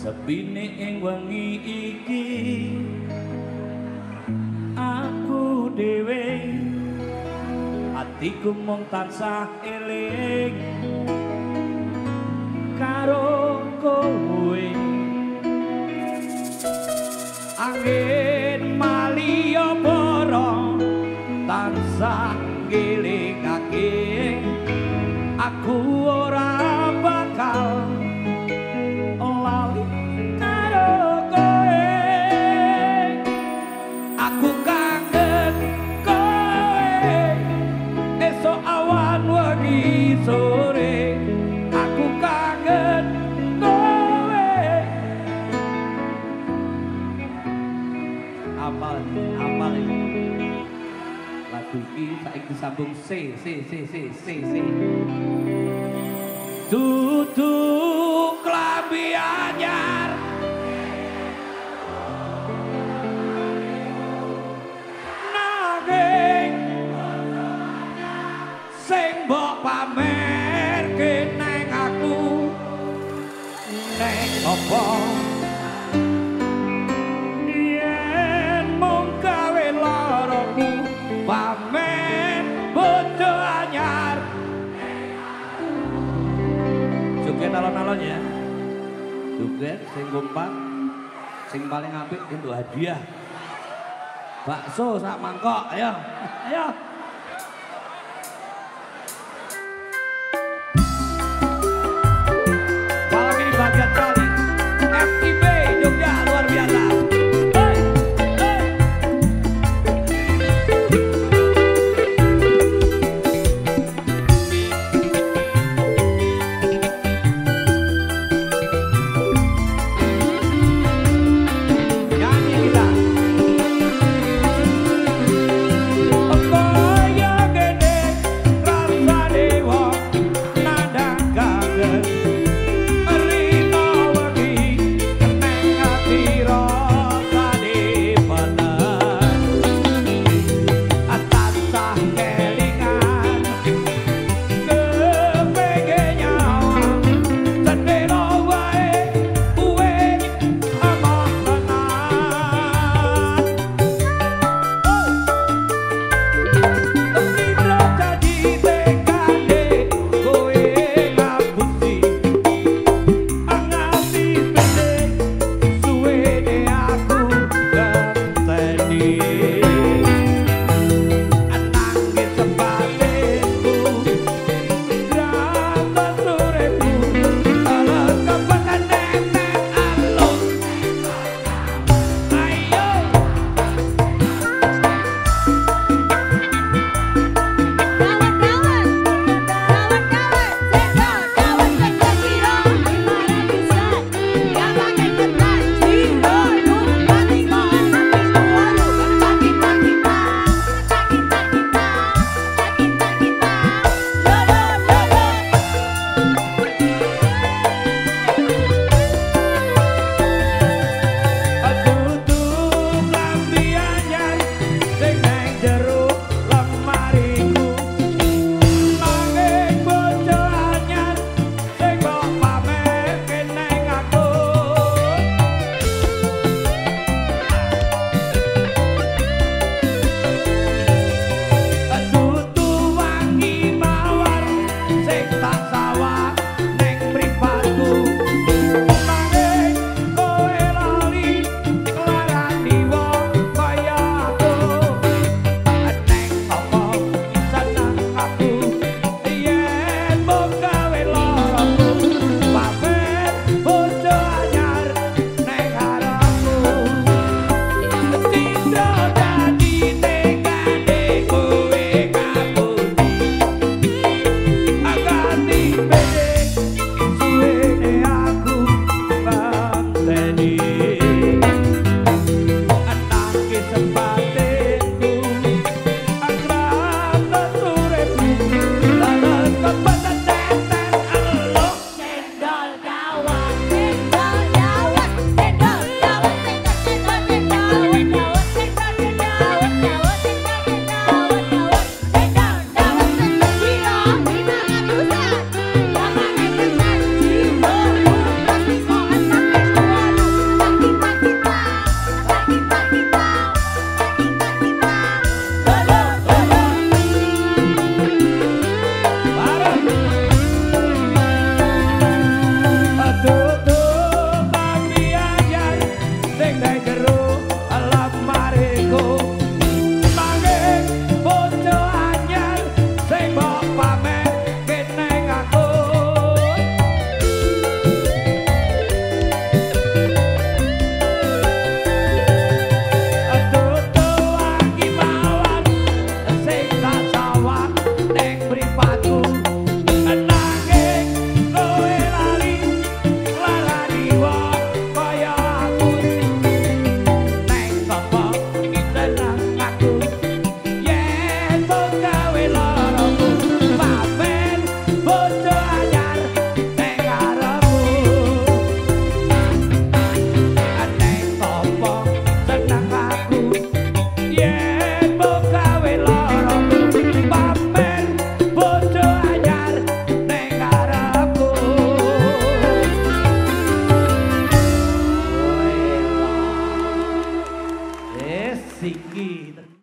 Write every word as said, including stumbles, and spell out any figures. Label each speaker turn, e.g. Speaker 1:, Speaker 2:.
Speaker 1: Sepine ing wengi iki aku dhewe atiku mung tansah eling karo kowe angin maliya para tansah ngelingake aku ora bakal lali karo kowe aku kangen kowe esok awan wengi sore aku kangen kowe apal apal lagu iki saiki disambung C C C C C C dudu klambi anyar nanging sing mbok pamerke neng aku neng apa yen mung gawe loroku pamer bojo anyar joget alon-alon ya joget sing kompak sing paling apik untuk hadiah bakso sak mangkok ayo ayo